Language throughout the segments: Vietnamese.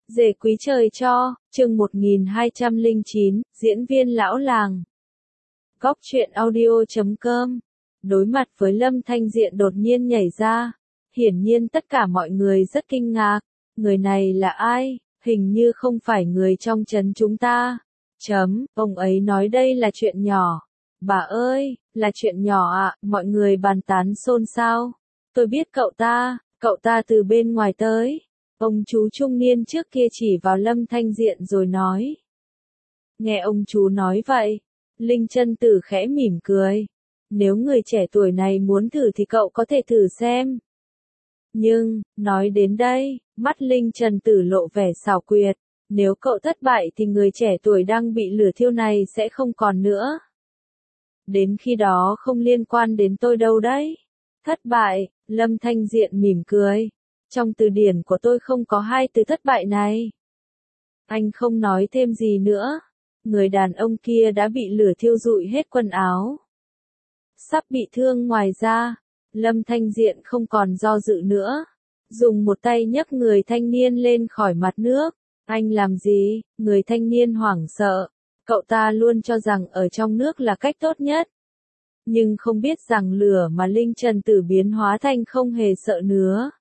Dề quý trời cho, chương 1209, diễn viên lão làng. Góc truyện audio.com. Đối mặt với Lâm Thanh Diện đột nhiên nhảy ra. Hiển nhiên tất cả mọi người rất kinh ngạc. Người này là ai? Hình như không phải người trong trấn chúng ta. Ông ấy nói đây là chuyện nhỏ. Bà ơi, là chuyện nhỏ ạ, mọi người bàn tán xôn xao. Tôi biết cậu ta từ bên ngoài tới. Ông chú trung niên trước kia chỉ vào Lâm Thanh Diện rồi nói. Nghe ông chú nói vậy, Linh Chân Tử khẽ mỉm cười. Nếu người trẻ tuổi này muốn thử thì cậu có thể thử xem. Nhưng, nói đến đây, mắt Linh Chân Tử lộ vẻ xảo quyệt. Nếu cậu thất bại thì người trẻ tuổi đang bị lửa thiêu này sẽ không còn nữa. Đến khi đó không liên quan đến tôi đâu đấy. Thất bại, Lâm Thanh Diện mỉm cười. Trong từ điển của tôi không có hai từ thất bại này. Anh không nói thêm gì nữa. Người đàn ông kia đã bị lửa thiêu rụi hết quần áo. Sắp bị thương ngoài ra. Lâm Thanh Diện không còn do dự nữa. Dùng một tay nhấc người thanh niên lên khỏi mặt nước. Anh làm gì? Người thanh niên hoảng sợ. Cậu ta luôn cho rằng ở trong nước là cách tốt nhất. Nhưng không biết rằng lửa mà Linh Trần Tử biến hóa thành không hề sợ nữa.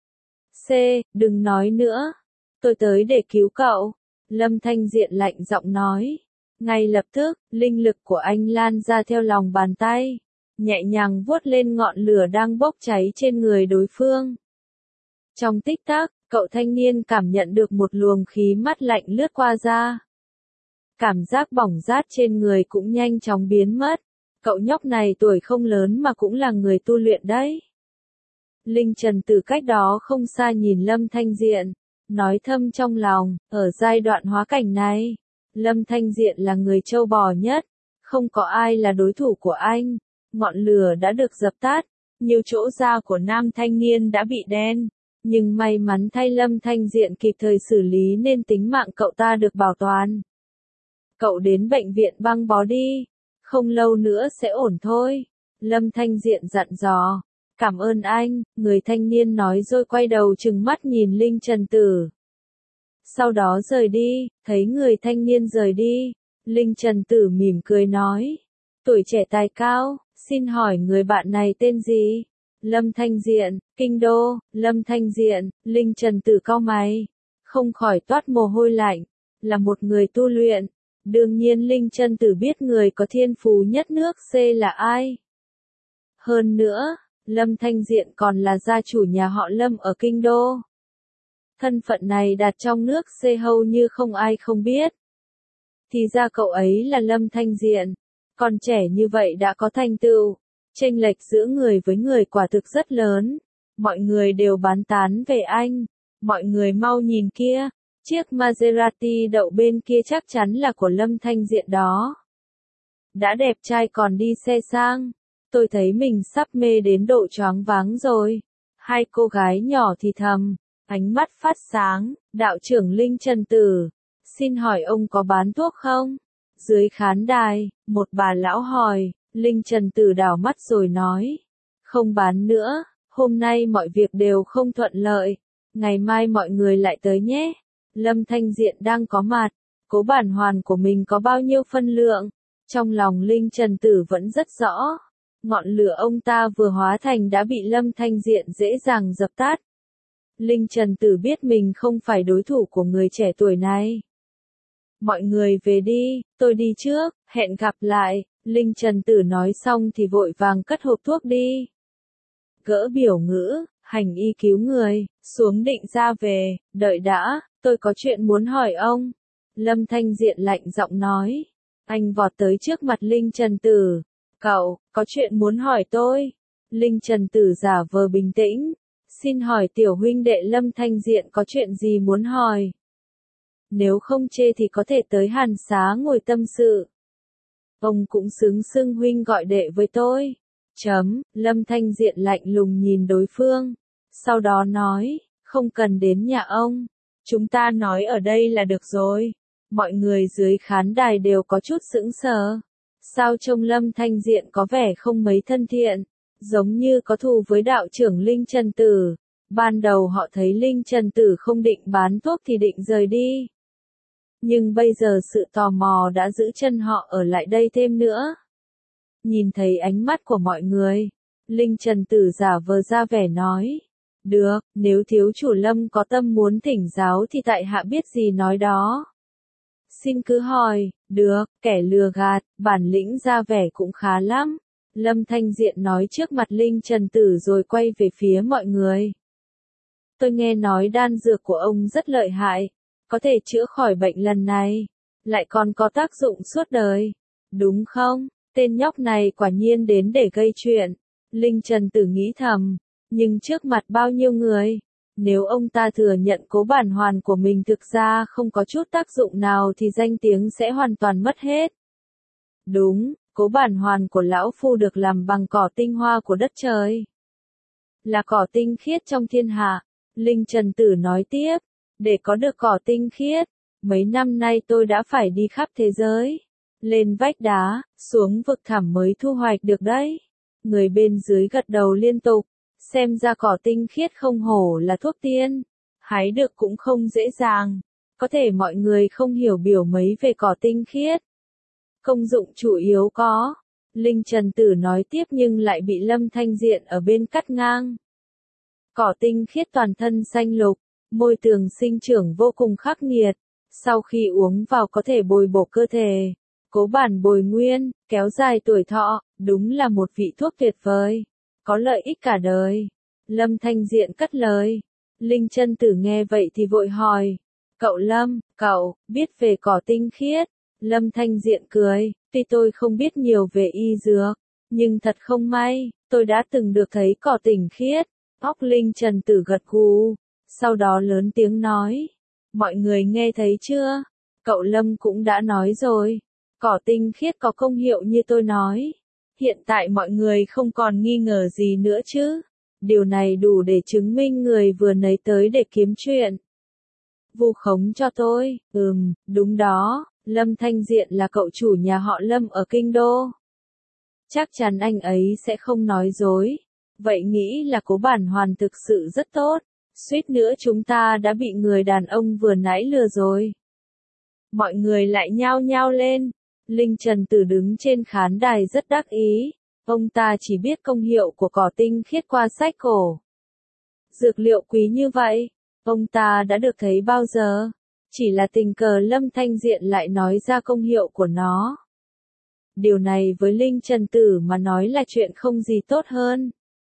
Đừng nói nữa. Tôi tới để cứu cậu. Lâm Thanh Diện lạnh giọng nói. Ngay lập tức, linh lực của anh lan ra theo lòng bàn tay. Nhẹ nhàng vuốt lên ngọn lửa đang bốc cháy trên người đối phương. Trong tích tắc, cậu thanh niên cảm nhận được một luồng khí mát lạnh lướt qua da. Cảm giác bỏng rát trên người cũng nhanh chóng biến mất. Cậu nhóc này tuổi không lớn mà cũng là người tu luyện đấy. Linh Trần từ cách đó không xa nhìn Lâm Thanh Diện, nói thầm trong lòng, ở giai đoạn hóa cảnh này, Lâm Thanh Diện là người trâu bò nhất, không có ai là đối thủ của anh. Ngọn lửa đã được dập tắt, nhiều chỗ da của nam thanh niên đã bị đen, nhưng may mắn thay Lâm Thanh Diện kịp thời xử lý nên tính mạng cậu ta được bảo toàn. Cậu đến bệnh viện băng bó đi, không lâu nữa sẽ ổn thôi. Lâm Thanh Diện dặn dò. Cảm ơn anh, người thanh niên nói rồi quay đầu trừng mắt nhìn Linh Trần Tử. Sau đó rời đi, thấy người thanh niên rời đi, Linh Trần Tử mỉm cười nói. Tuổi trẻ tài cao, xin hỏi người bạn này tên gì? Lâm Thanh Diện, Kinh Đô. Lâm Thanh Diện, Linh Trần Tử cau mày, không khỏi toát mồ hôi lạnh, là một người tu luyện. Đương nhiên Linh Trần Tử biết người có thiên phú nhất nước C là ai. Hơn nữa, Lâm Thanh Diện còn là gia chủ nhà họ Lâm ở Kinh Đô. Thân phận này đặt trong nước C hầu như không ai không biết. Thì ra cậu ấy là Lâm Thanh Diện. Còn trẻ như vậy đã có thành tựu. Chênh lệch giữa người với người quả thực rất lớn. Mọi người đều bán tán về anh. Mọi người mau nhìn kia. Chiếc Maserati đậu bên kia chắc chắn là của Lâm Thanh Diện đó. Đã đẹp trai còn đi xe sang. Tôi thấy mình sắp mê đến độ choáng váng rồi. Hai cô gái nhỏ thì thầm, ánh mắt phát sáng. Đạo trưởng Linh Trần Tử, xin hỏi ông có bán thuốc không? Dưới khán đài, một bà lão hỏi. Linh Trần Tử đảo mắt rồi nói, không bán nữa, hôm nay mọi việc đều không thuận lợi. Ngày mai mọi người lại tới nhé. Lâm Thanh Diện đang có mặt, cố bản hoàn của mình có bao nhiêu phân lượng. Trong lòng Linh Trần Tử vẫn rất rõ. Ngọn lửa ông ta vừa hóa thành đã bị Lâm Thanh Diện dễ dàng dập tắt. Linh Trần Tử biết mình không phải đối thủ của người trẻ tuổi này. Mọi người về đi, tôi đi trước, hẹn gặp lại. Linh Trần Tử nói xong thì vội vàng cất hộp thuốc đi. Gỡ biểu ngữ, hành y cứu người, xuống định ra về, đợi đã, tôi có chuyện muốn hỏi ông. Lâm Thanh Diện lạnh giọng nói. Anh vọt tới trước mặt Linh Trần Tử. Cậu, có chuyện muốn hỏi tôi. Linh Trần Tử giả vờ bình tĩnh. Xin hỏi tiểu huynh đệ Lâm Thanh Diện có chuyện gì muốn hỏi. Nếu không chê thì có thể tới Hàn Xá ngồi tâm sự. Ông cũng xưng huynh gọi đệ với tôi. Lâm Thanh Diện lạnh lùng nhìn đối phương. Sau đó nói, không cần đến nhà ông. Chúng ta nói ở đây là được rồi. Mọi người dưới khán đài đều có chút sững sờ. Sao trông Lâm Thanh Diện có vẻ không mấy thân thiện, giống như có thù với đạo trưởng Linh Trần Tử. Ban đầu họ thấy Linh Trần Tử không định bán thuốc thì định rời đi. Nhưng bây giờ sự tò mò đã giữ chân họ ở lại đây thêm nữa. Nhìn thấy ánh mắt của mọi người, Linh Trần Tử giả vờ ra vẻ nói. Được, nếu thiếu chủ Lâm có tâm muốn thỉnh giáo thì tại hạ biết gì nói đó. Xin cứ hỏi, được, kẻ lừa gạt, bản lĩnh ra vẻ cũng khá lắm. Lâm Thanh Diện nói trước mặt Linh Trần Tử rồi quay về phía mọi người. Tôi nghe nói đan dược của ông rất lợi hại, có thể chữa khỏi bệnh lần này, lại còn có tác dụng suốt đời. Đúng không? Tên nhóc này quả nhiên đến để gây chuyện. Linh Trần Tử nghĩ thầm, nhưng trước mặt bao nhiêu người, nếu ông ta thừa nhận Cố Bản Hoàn của mình thực ra không có chút tác dụng nào thì danh tiếng sẽ hoàn toàn mất hết. Đúng, Cố Bản Hoàn của lão phu được làm bằng cỏ tinh hoa của đất trời. Là cỏ tinh khiết trong thiên hạ. Linh Trần Tử nói tiếp, để có được cỏ tinh khiết, mấy năm nay tôi đã phải đi khắp thế giới, lên vách đá, xuống vực thẳm mới thu hoạch được đấy. Người bên dưới gật đầu liên tục, xem ra cỏ tinh khiết không hổ là thuốc tiên, hái được cũng không dễ dàng. Có thể mọi người không hiểu biểu mấy về cỏ tinh khiết. Công dụng chủ yếu có, Linh Trần Tử nói tiếp nhưng lại bị Lâm Thanh Diện ở bên cắt ngang. Cỏ tinh khiết toàn thân xanh lục, môi tường sinh trưởng vô cùng khắc nghiệt, sau khi uống vào có thể bồi bổ cơ thể, cố bản bồi nguyên, kéo dài tuổi thọ, đúng là một vị thuốc tuyệt vời, có lợi ích cả đời. Lâm Thanh Diện cất lời. Linh Chân Tử nghe vậy thì vội hỏi, cậu Lâm, cậu biết về cỏ tinh khiết? Lâm Thanh Diện cười, tuy tôi không biết nhiều về y dược, nhưng thật không may, tôi đã từng được thấy cỏ tinh khiết. Óc Linh Trần Tử gật gù, sau đó lớn tiếng nói, mọi người nghe thấy chưa? Cậu Lâm cũng đã nói rồi, cỏ tinh khiết có công hiệu như tôi nói. Hiện tại mọi người không còn nghi ngờ gì nữa chứ? Điều này đủ để chứng minh người vừa nấy tới để kiếm chuyện. Vu khống cho tôi, đúng đó, Lâm Thanh Diện là cậu chủ nhà họ Lâm ở Kinh Đô. Chắc chắn anh ấy sẽ không nói dối. Vậy nghĩ là Cố Bản Hoàn thực sự rất tốt, suýt nữa chúng ta đã bị người đàn ông vừa nãy lừa rồi. Mọi người lại nhao nhao lên, Linh Trần Tử đứng trên khán đài rất đắc ý, ông ta chỉ biết công hiệu của cỏ tinh khiết qua sách cổ. Dược liệu quý như vậy, ông ta đã được thấy bao giờ, chỉ là tình cờ Lâm Thanh Diện lại nói ra công hiệu của nó. Điều này với Linh Trần Tử mà nói là chuyện không gì tốt hơn.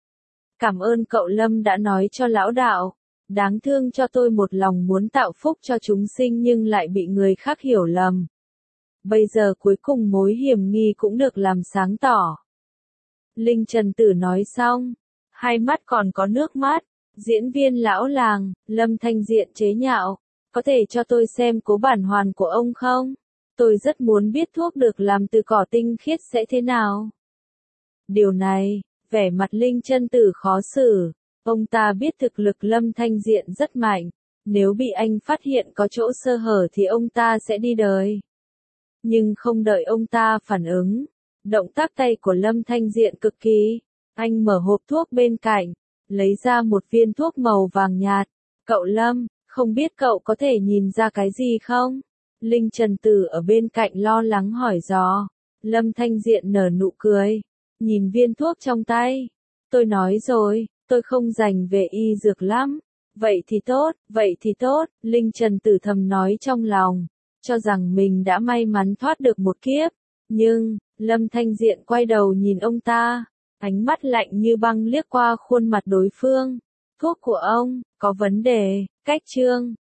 Cảm ơn cậu Lâm đã nói cho lão đạo, đáng thương cho tôi một lòng muốn tạo phúc cho chúng sinh nhưng lại bị người khác hiểu lầm. Bây giờ cuối cùng mối hiểm nghi cũng được làm sáng tỏ. Linh Trần Tử nói xong, hai mắt còn có nước mắt, diễn viên lão làng, Lâm Thanh Diện chế nhạo, có thể cho tôi xem Cố Bản Hoàn của ông không? Tôi rất muốn biết thuốc được làm từ cỏ tinh khiết sẽ thế nào. Điều này, vẻ mặt Linh Chân Tử khó xử, ông ta biết thực lực Lâm Thanh Diện rất mạnh, nếu bị anh phát hiện có chỗ sơ hở thì ông ta sẽ đi đời. Nhưng không đợi ông ta phản ứng, động tác tay của Lâm Thanh Diện cực kỳ, anh mở hộp thuốc bên cạnh, lấy ra một viên thuốc màu vàng nhạt. Cậu Lâm, không biết cậu có thể nhìn ra cái gì không? Linh Trần Tử ở bên cạnh lo lắng hỏi dò. Lâm Thanh Diện nở nụ cười, nhìn viên thuốc trong tay. Tôi nói rồi, tôi không rành về y dược lắm. Vậy thì tốt, Linh Trần Tử thầm nói trong lòng, cho rằng mình đã may mắn thoát được một kiếp. Nhưng, Lâm Thanh Diện quay đầu nhìn ông ta, ánh mắt lạnh như băng liếc qua khuôn mặt đối phương. Thuốc của ông, có vấn đề, cách chương.